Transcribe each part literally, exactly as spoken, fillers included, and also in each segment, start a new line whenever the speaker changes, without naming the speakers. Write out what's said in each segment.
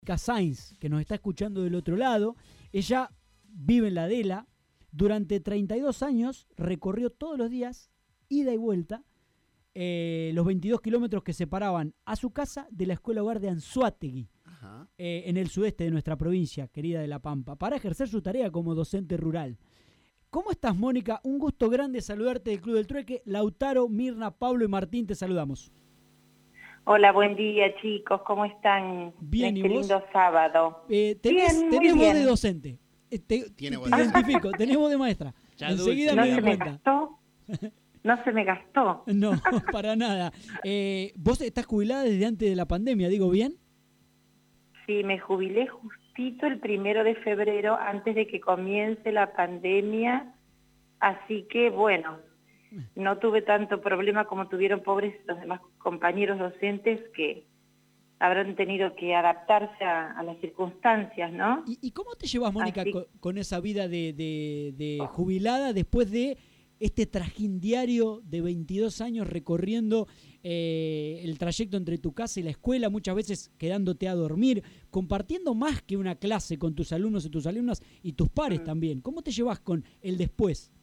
Sainz, que nos está escuchando del otro lado. Ella vive en la Adela. Durante treinta y dos años recorrió todos los días, ida y vuelta, eh, los veintidós kilómetros que separaban a su casa de la escuela hogar de Anzoátegui, eh, en el sudeste de nuestra provincia, querida de La Pampa, para ejercer su tarea como docente rural. ¿Cómo estás, Mónica? Un gusto grande saludarte del Club del Trueque. Lautaro, Mirna, Pablo y Martín, te saludamos.
Hola, buen día, chicos. ¿Cómo están?
Bien,
este
¿y vos?
lindo sábado.
Eh, tenés
bien,
tenés
muy
voz
bien.
de docente. Eh, Te,
Tiene
te
voz de
identifico, tenés voz de maestra.
Ya
Enseguida
dulce.
¿No
me
se
di
me
cuenta.
gastó? ¿No se me gastó?
No, para nada. Eh, ¿Vos estás jubilada desde antes de la pandemia, digo bien?
Sí, me jubilé justito el primero de febrero, antes de que comience la pandemia. Así que, bueno, no tuve tanto problema como tuvieron pobres los demás compañeros docentes que habrán tenido que adaptarse a, a las circunstancias, ¿no?
¿Y, y cómo te llevas, Mónica,
Así...
con, con esa vida de, de, de jubilada después de este trajín diario de veintidós años recorriendo eh, el trayecto entre tu casa y la escuela, muchas veces quedándote a dormir, compartiendo más que una clase con tus alumnos y tus alumnas y tus pares mm. también? ¿Cómo te llevas con el después?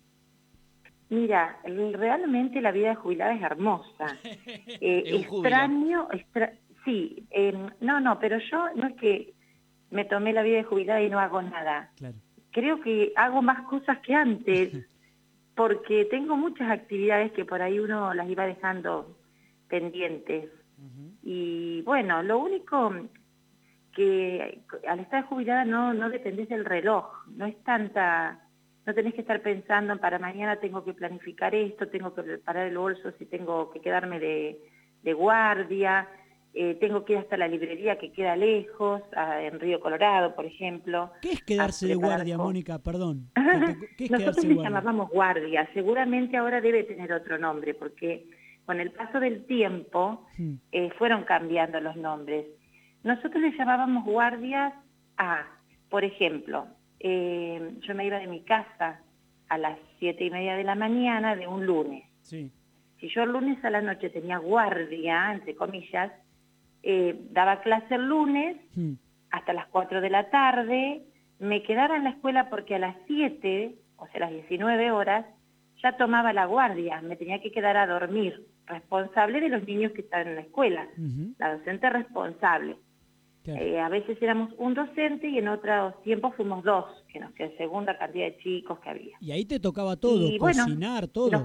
Mira, realmente la vida de jubilada es hermosa. Eh,
es un
extraño, extra... sí, eh, no, no, pero yo no es que me tomé la vida de jubilada y no hago nada. Claro. Creo que hago más cosas que antes, porque tengo muchas actividades que por ahí uno las iba dejando pendientes. Uh-huh. Y bueno, lo único que al estar jubilada no, no dependés del reloj, no es tanta... No tenés que estar pensando, para mañana tengo que planificar esto, tengo que preparar el bolso si tengo que quedarme de, de guardia, eh, tengo que ir hasta la librería que queda lejos, a, en Río Colorado, por ejemplo.
¿Qué es quedarse de guardia, cosas. Mónica? Perdón. ¿Qué es
Nosotros
quedarse
le
guardia?
llamábamos guardia, seguramente ahora debe tener otro nombre, porque con el paso del tiempo hmm. eh, fueron cambiando los nombres. Nosotros le llamábamos guardias a, por ejemplo, Eh, yo me iba de mi casa a las siete y media de la mañana de un lunes. Sí. Si yo el lunes a la noche tenía guardia, entre comillas, eh, daba clase el lunes mm. hasta las cuatro de la tarde, me quedaba en la escuela porque a las siete, o sea, a las diecinueve horas, ya tomaba la guardia, me tenía que quedar a dormir, responsable de los niños que estaban en la escuela, uh-huh. la docente responsable. Claro. Eh, a veces éramos un docente y en otros tiempos fuimos dos, que no sé, según la cantidad de chicos que había.
¿Y ahí te tocaba todo, y, cocinar, bueno, todo?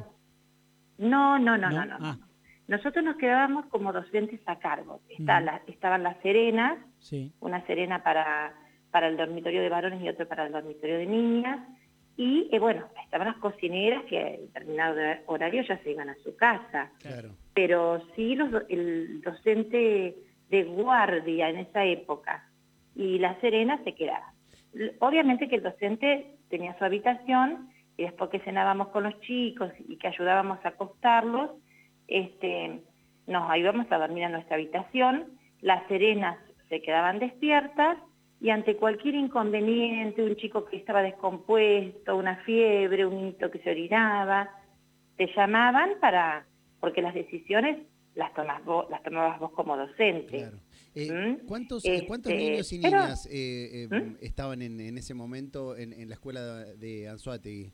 No, no, no, no, no. no,
ah.
no. Nosotros nos quedábamos como docentes a cargo. Está uh-huh. la, estaban las serenas, sí. una serena para, para el dormitorio de varones y otra para el dormitorio de niñas, y eh, bueno, estaban las cocineras que en determinado horario ya se iban a su casa.
Claro.
Pero sí los, el docente de guardia en esa época, y la serena se quedaba. Obviamente que el docente tenía su habitación, y después que cenábamos con los chicos y que ayudábamos a acostarlos, este, nos ayudábamos a dormir en nuestra habitación, las serenas se quedaban despiertas, y ante cualquier inconveniente, un chico que estaba descompuesto, una fiebre, un niñito que se orinaba, te llamaban para, porque las decisiones las tomabas vos, las tomabas vos como docente. Claro.
Eh,
¿Mm?
¿Cuántos,
este,
¿Cuántos niños y niñas
pero,
eh, eh,
¿Mm?
estaban en, en ese momento en, en la escuela de Anzoátegui?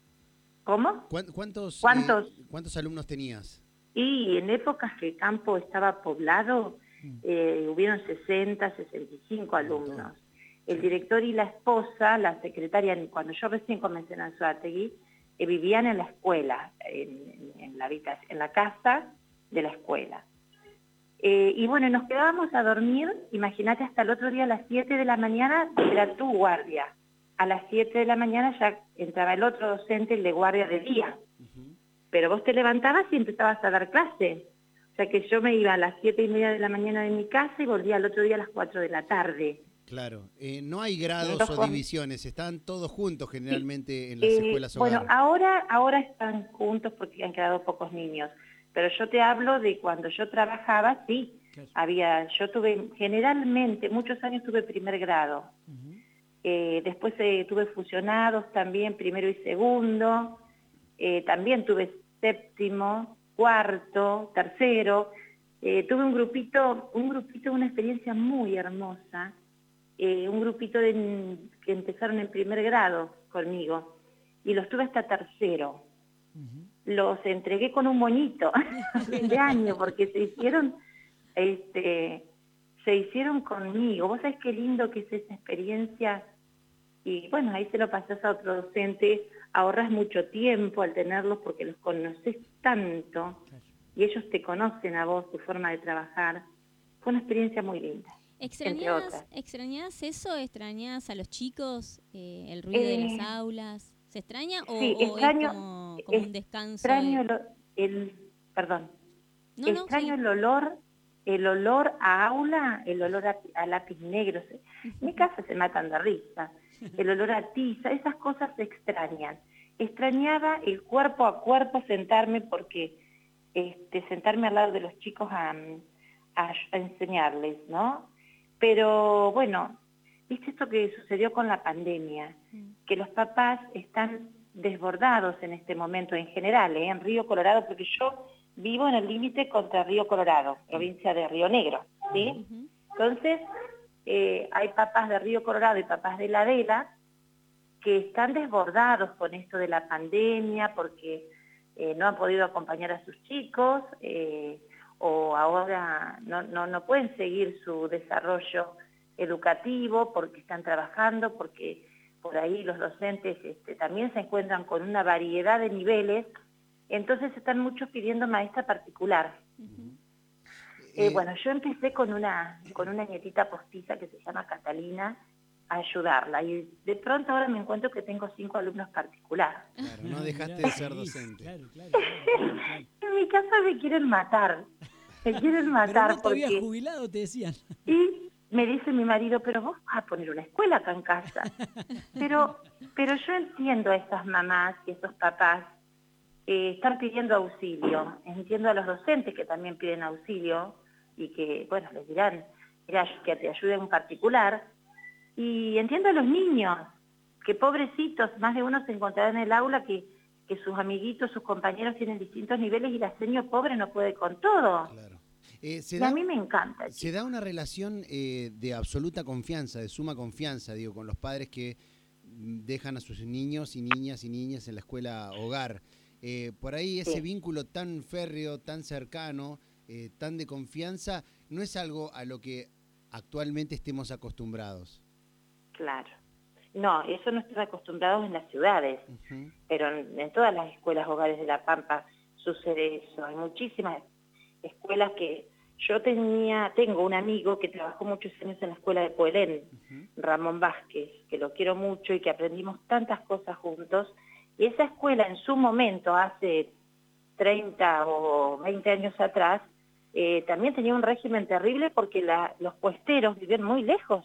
¿Cómo?
¿Cuántos,
¿Cuántos?
Eh, ¿Cuántos alumnos tenías?
Y en épocas que el campo estaba poblado, eh, hubieron sesenta, sesenta y cinco alumnos. El director y la esposa, la secretaria, cuando yo recién comencé en Anzoátegui, eh, vivían en la escuela, en, en, la, en la casa de la escuela. Eh, y bueno, nos quedábamos a dormir, imagínate, hasta el otro día a las siete de la mañana era tu guardia. A las siete de la mañana ya entraba el otro docente, el de guardia de día. Uh-huh. Pero vos te levantabas y empezabas a dar clase. O sea que yo me iba a las siete y media de la mañana de mi casa y volvía al otro día a las cuatro de la tarde.
Claro, eh, no hay grados Entonces, o divisiones, están todos juntos generalmente sí. en las
eh,
escuelas hogar.
Bueno, ahora, ahora están juntos porque han quedado pocos niños. Pero yo te hablo de cuando yo trabajaba, sí, claro. había, yo tuve, generalmente, muchos años tuve primer grado. Uh-huh. eh, después eh, tuve fusionados también, primero y segundo. Eh, también tuve séptimo, cuarto, tercero. Eh, tuve un grupito, un grupito, una experiencia muy hermosa, eh, un grupito de, que empezaron en primer grado conmigo, y los tuve hasta tercero. Uh-huh. Los entregué con un moñito a fin de año, porque se hicieron, este, se hicieron conmigo. Vos sabés qué lindo que es esa experiencia, y bueno, ahí se lo pasás a otro docente, ahorras mucho tiempo al tenerlos porque los conoces tanto, y ellos te conocen a vos, tu forma de trabajar. Fue una experiencia muy linda.
¿Extrañás, ¿Extrañás eso? ¿Extrañás a los chicos? Eh, ¿El ruido eh, de las aulas? ¿Se extraña o,
sí,
o
extraño,
es como, como un descanso?
Extraño
de...
el, el, perdón,
no,
extraño
no, sí.
el olor, el olor a aula, el olor a, a lápiz negro. En mi casa se matan de risa. El olor a tiza, esas cosas se extrañan. Extrañaba el cuerpo a cuerpo sentarme porque este, sentarme al lado de los chicos a, a, a enseñarles, ¿no? Pero bueno, ¿viste esto que sucedió con la pandemia? Que los papás están desbordados en este momento en general, ¿eh? En Río Colorado, porque yo vivo en el límite contra Río Colorado, provincia de Río Negro, ¿sí? Uh-huh. Entonces, eh, hay papás de Río Colorado y papás de La Adela que están desbordados con esto de la pandemia porque eh, no han podido acompañar a sus chicos eh, o ahora no, no, no pueden seguir su desarrollo educativo porque están trabajando, porque por ahí los docentes este, también se encuentran con una variedad de niveles, entonces están muchos pidiendo maestra particular. Uh-huh. eh, bueno, yo empecé con una, con una nietita postiza que se llama Catalina, a ayudarla, y de pronto ahora me encuentro que tengo cinco alumnos particulares.
Claro, no dejaste de ser docente.
Claro, claro, claro, claro.
En mi casa me quieren matar, me quieren matar.
Pero no te
porque...
habías jubilado, te decían.
Y me dice mi marido, pero vos vas a poner una escuela acá en casa. Pero, pero yo entiendo a estas mamás y a estos papás que están pidiendo auxilio. Entiendo a los docentes que también piden auxilio y que, bueno, les dirán, mira, que te ayuden en particular. Y entiendo a los niños, que pobrecitos, más de uno se encontrará en el aula que, que sus amiguitos, sus compañeros tienen distintos niveles y la señora pobre no puede con todo.
Claro. Eh, se
y
da,
a mí me encanta.
Se chicos. da una relación eh, de absoluta confianza, de suma confianza, digo, con los padres que dejan a sus niños y niñas y niñas en la escuela hogar. Eh, por ahí ese sí. vínculo tan férreo, tan cercano, eh, tan de confianza, no es algo a lo que actualmente estemos acostumbrados.
Claro. No, eso no están acostumbrados en las ciudades, uh-huh. pero en, en todas las escuelas hogares de La Pampa sucede eso. Hay muchísimas escuelas que yo tenía, tengo un amigo que trabajó muchos años en la escuela de Poelén, uh-huh. Ramón Vázquez, que lo quiero mucho y que aprendimos tantas cosas juntos. Y esa escuela en su momento, hace treinta o veinte años atrás, eh, también tenía un régimen terrible porque la, los puesteros vivían muy lejos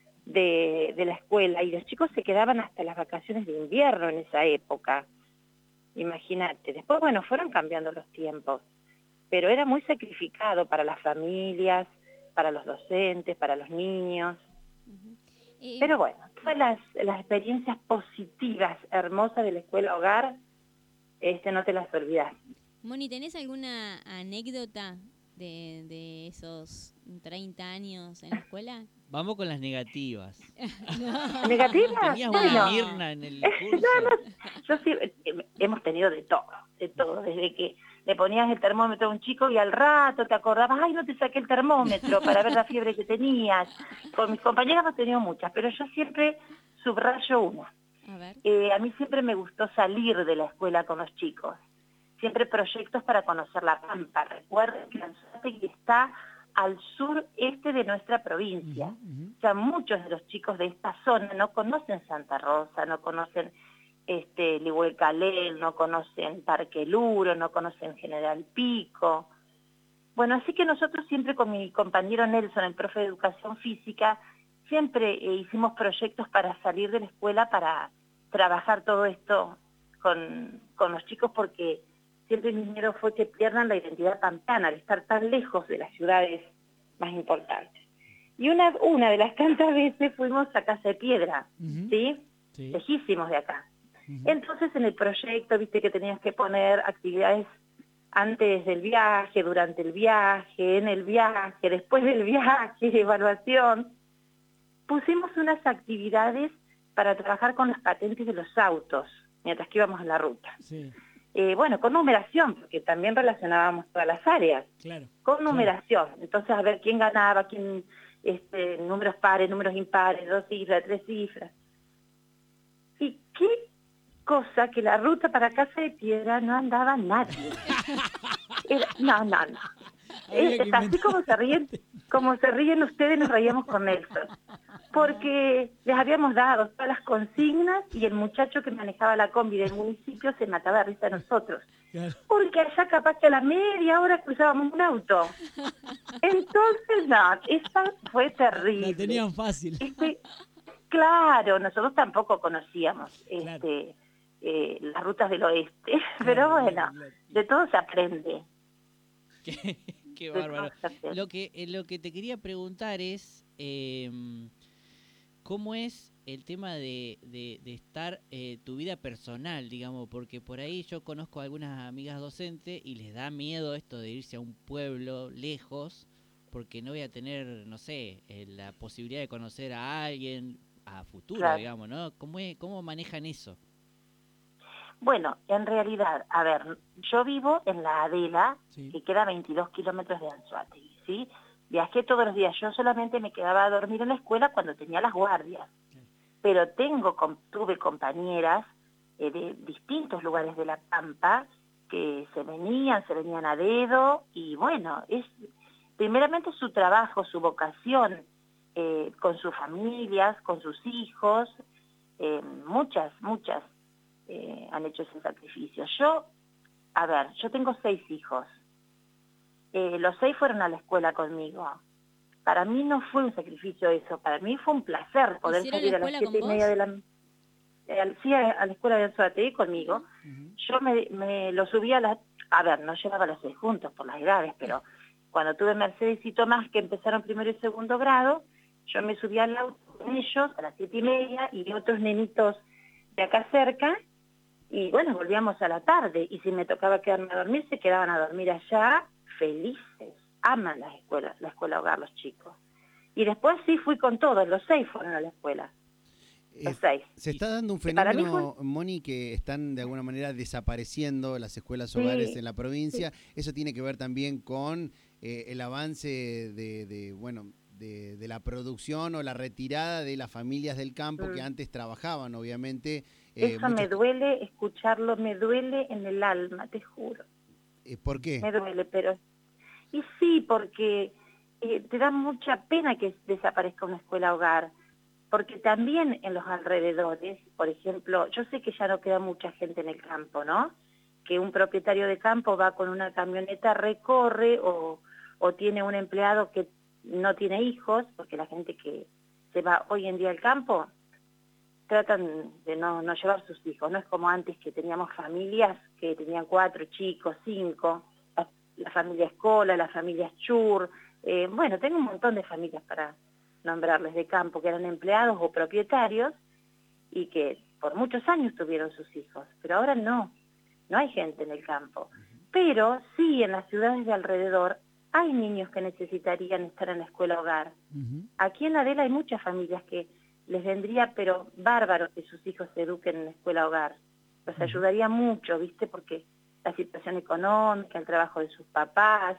De, de la escuela y los chicos se quedaban hasta las vacaciones de invierno en esa época. Imagínate. Después, bueno, fueron cambiando los tiempos, pero era muy sacrificado para las familias, para los docentes, para los niños. Uh-huh. eh... Pero bueno, todas las, las experiencias positivas, hermosas de la escuela hogar, este, no te las olvidas.
Moni, ¿tenés alguna anécdota de, de esos treinta años en la escuela?
Vamos con las negativas.
No. ¿Negativas?
¿Tenías una
bueno.
Mirna en el curso?
No, no. Yo sí, hemos tenido de todo, de todo. Desde que le ponías el termómetro a un chico y al rato te acordabas, ay, no te saqué el termómetro para ver la fiebre que tenías. Con mis compañeras hemos tenido muchas, pero yo siempre subrayo una.
A ver.
Eh, a mí siempre me gustó salir de la escuela con los chicos. Siempre proyectos para conocer La Pampa. Recuerden que Anzoátegui está al sureste de nuestra provincia. Uh-huh, uh-huh. O sea, muchos de los chicos de esta zona no conocen Santa Rosa, no conocen este, Lihuelcalel, no conocen Parque Luro, no conocen General Pico. Bueno, así que nosotros siempre con mi compañero Nelson, el profe de Educación Física, siempre eh, hicimos proyectos para salir de la escuela, para trabajar todo esto con, con los chicos, porque siempre mi miedo fue que pierdan la identidad pampana al estar tan lejos de las ciudades más importantes. Y una, una de las tantas veces fuimos a Casa de Piedra, uh-huh. ¿sí? Sí. Lejísimos de acá. Uh-huh. Entonces en el proyecto, viste que tenías que poner actividades antes del viaje, durante el viaje, en el viaje, después del viaje, evaluación. pusimos unas actividades para trabajar con las patentes de los autos, mientras que íbamos en la ruta.
Sí.
Eh, bueno, con numeración, porque también relacionábamos todas las áreas.
Claro.
Con numeración. Claro. Entonces, a ver quién ganaba, quién, este, números pares, números impares, dos cifras, tres cifras. Y qué cosa que la ruta para Casa de Piedra no andaba nadie. Era, no, no, no. Es, es así como se ríen, como se ríen ustedes, nos reíamos con Nelson. Porque les habíamos dado todas las consignas y el muchacho que manejaba la combi del municipio se mataba de risa a nosotros. Claro. Porque allá capaz que a la media hora cruzábamos un auto. Entonces, no, esa fue terrible.
La tenían fácil.
Este, claro, nosotros tampoco conocíamos
claro.
este, eh, las rutas del oeste, claro, pero bueno, claro. de todo se aprende.
Qué, qué bárbaro. Lo que, eh, lo que te quería preguntar es, eh, ¿cómo es el tema de, de, de estar eh, tu vida personal, digamos? Porque por ahí yo conozco a algunas amigas docentes y les da miedo esto de irse a un pueblo lejos, porque no voy a tener, no sé, eh, la posibilidad de conocer a alguien a futuro, claro. digamos, ¿no? ¿Cómo, es, ¿Cómo manejan eso?
Bueno, en realidad, a ver, yo vivo en la Adela, sí. que queda a veintidós kilómetros de Anzoátegui, ¿sí? Viajé todos los días, yo solamente me quedaba a dormir en la escuela cuando tenía las guardias, sí. pero tengo, tuve compañeras eh, de distintos lugares de La Pampa que se venían, se venían a dedo, y bueno, es primeramente su trabajo, su vocación, eh, con sus familias, con sus hijos, eh, muchas, muchas. Eh, han hecho ese sacrificio. Yo, a ver, yo tengo seis hijos. Eh, los seis fueron a la escuela conmigo. Para mí no fue un sacrificio eso, para mí fue un placer poder salir a las siete y media de la... Eh, sí, a, a la escuela de Anzoátegui conmigo. Uh-huh. Yo me, me lo subí a las... A ver, no llevaba los seis juntos por las edades, pero cuando tuve Mercedes y Tomás, que empezaron primero y segundo grado, yo me subí al auto con ellos a las siete y media y otros nenitos de acá cerca, y bueno, volvíamos a la tarde, y si me tocaba quedarme a dormir, se quedaban a dormir allá, felices. Aman la escuela, la escuela hogar los chicos. Y después sí fui con todos, los seis fueron a la escuela. Los eh, seis.
Se está dando un fenómeno, fue... Moni, que están de alguna manera desapareciendo las escuelas hogares sí, en la provincia. Sí. Eso tiene que ver también con eh, el avance de, de bueno, de, de la producción o la retirada de las familias del campo mm. que antes trabajaban, obviamente.
Eh, Eso muchos... me duele escucharlo, me duele en el alma, te juro.
Eh, ¿Por qué?
Me duele, pero... Y sí, porque eh, te da mucha pena que desaparezca una escuela hogar, porque también en los alrededores, por ejemplo, yo sé que ya no queda mucha gente en el campo, ¿no? Que un propietario de campo va con una camioneta, recorre, o, o tiene un empleado que no tiene hijos, porque la gente que se va hoy en día al campo... tratan de no, no llevar sus hijos, no es como antes que teníamos familias que tenían cuatro chicos, cinco, la, la familia Escola, la familia Schur, eh, bueno, tengo un montón de familias para nombrarles de campo, que eran empleados o propietarios y que por muchos años tuvieron sus hijos, pero ahora no, no hay gente en el campo. Pero sí, en las ciudades de alrededor hay niños que necesitarían estar en la escuela hogar. Uh-huh. Aquí en la Adela hay muchas familias que les vendría, pero bárbaro, que sus hijos se eduquen en la escuela hogar. Los ayudaría mucho, ¿viste? Porque la situación económica, el trabajo de sus papás.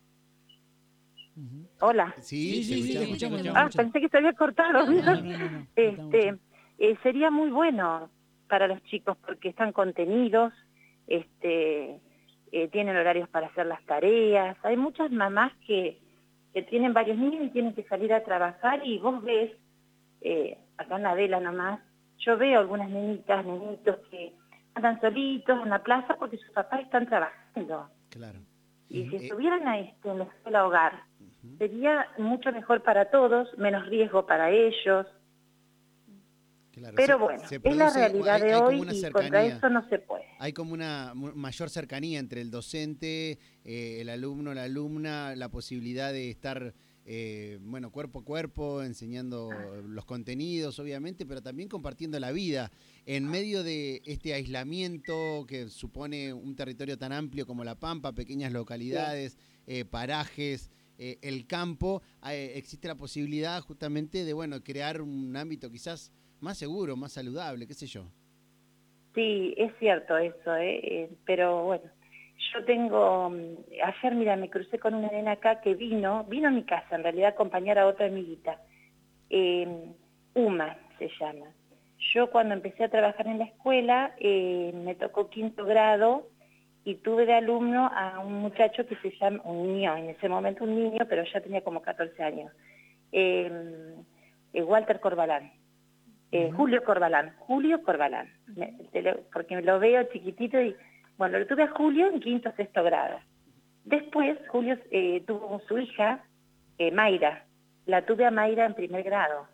Uh-huh.
Hola.
Sí, sí, sí, sí, escuchamos.
Ah, pensé que se había cortado.
No, no, no, no.
Este, eh, sería muy bueno para los chicos porque están contenidos, este, eh, tienen horarios para hacer las tareas. Hay muchas mamás que, que tienen varios niños y tienen que salir a trabajar y vos ves, Eh, acá en la Adela nomás, yo veo algunas nenitas, nenitos que andan solitos en la plaza porque sus papás están trabajando.
Claro.
Y
uh-huh.
si estuvieran a este, en la escuela hogar, uh-huh. sería mucho mejor para todos, menos riesgo para ellos.
Claro,
pero
se,
bueno,
se
es la realidad
hay,
de
hay
hoy
y
cercanía. Contra eso no se puede.
Hay como una mayor cercanía entre el docente, eh, el alumno, la alumna, la posibilidad de estar... Eh, bueno, cuerpo a cuerpo, enseñando los contenidos, obviamente, pero también compartiendo la vida en medio de este aislamiento que supone un territorio tan amplio como La Pampa, pequeñas localidades, sí. eh, parajes. eh, el campo, eh, existe la posibilidad justamente de, bueno, crear un ámbito quizás más seguro, más saludable, qué sé yo.
Sí, es cierto eso, ¿eh? Eh, pero bueno, yo tengo, ayer mira, me crucé con una nena acá que vino, vino a mi casa en realidad a acompañar a otra amiguita, eh, Uma se llama. Yo cuando empecé a trabajar en la escuela, eh, me tocó quinto grado y tuve de alumno a un muchacho que se llama, un niño, en ese momento un niño, pero ya tenía como catorce años, eh, eh, Walter Corbalán. Eh, uh-huh. Julio Corbalán, Julio Corbalán, me, lo, porque lo veo chiquitito y, bueno, lo tuve a Julio en quinto o sexto grado. Después, Julio eh, tuvo su hija, eh, Mayra, la tuve a Mayra en primer grado,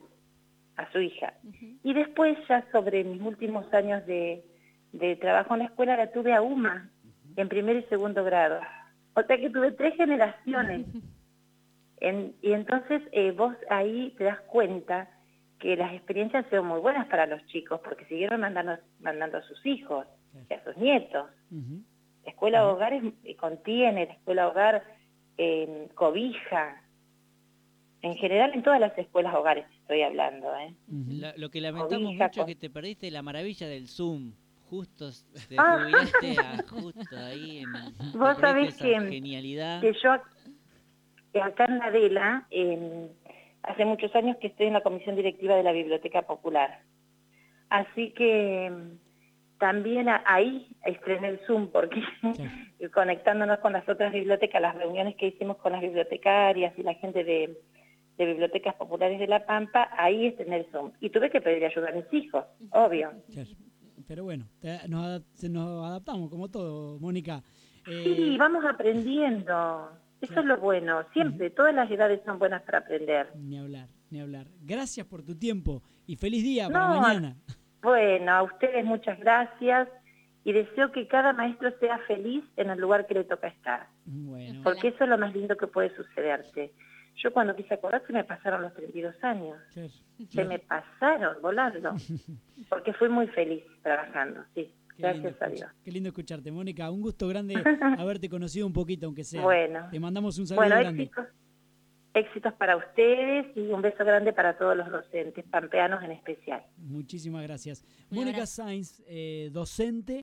a su hija. Uh-huh. Y después, ya sobre mis últimos años de, de trabajo en la escuela, la tuve a Uma, uh-huh. en primer y segundo grado. O sea que tuve tres generaciones. Uh-huh. en, y entonces eh, vos ahí te das cuenta que las experiencias han sido muy buenas para los chicos, porque siguieron mandando, mandando a sus hijos y a sus nietos. Uh-huh. La escuela uh-huh. hogar es, contiene, la escuela hogar eh, cobija. En general, en todas las escuelas hogares estoy hablando. ¿eh?
Uh-huh. La, lo que lamentamos cobija, mucho es que te perdiste la maravilla del Zoom. Justo te jubilaste a, justo ahí. En,
Vos sabés que,
genialidad.
que yo, acá en la Adela, eh, hace muchos años que estoy en la comisión directiva de la Biblioteca Popular. Así que también ahí estrené el Zoom, porque sí. conectándonos con las otras bibliotecas, las reuniones que hicimos con las bibliotecarias y la gente de, de Bibliotecas Populares de La Pampa, ahí estrené el Zoom. Y tuve que pedir ayuda a mis hijos, obvio.
Claro. Pero bueno, nos, adap- nos adaptamos como todo, Mónica.
Eh... Sí, vamos aprendiendo. Eso claro. es lo bueno, siempre, uh-huh. todas las edades son buenas para aprender.
Ni hablar, ni hablar. Gracias por tu tiempo y feliz día no, para mañana.
Bueno, a ustedes muchas gracias y deseo que cada maestro sea feliz en el lugar que le toca estar.
Bueno.
Porque eso es lo más lindo que puede sucederte. Yo cuando quise acordar se me pasaron los treinta y dos años. Claro. Se claro. me pasaron volando, porque fui muy feliz trabajando, sí.
Qué
Gracias a Dios.
Qué lindo escucharte, Mónica. Un gusto grande haberte conocido un poquito, aunque sea.
Bueno.
Te mandamos un saludo
bueno,
grande.
Éxitos, éxitos para ustedes y un beso grande para todos los docentes, pampeanos en especial.
Muchísimas gracias. Muy Mónica Sainz, eh, docente.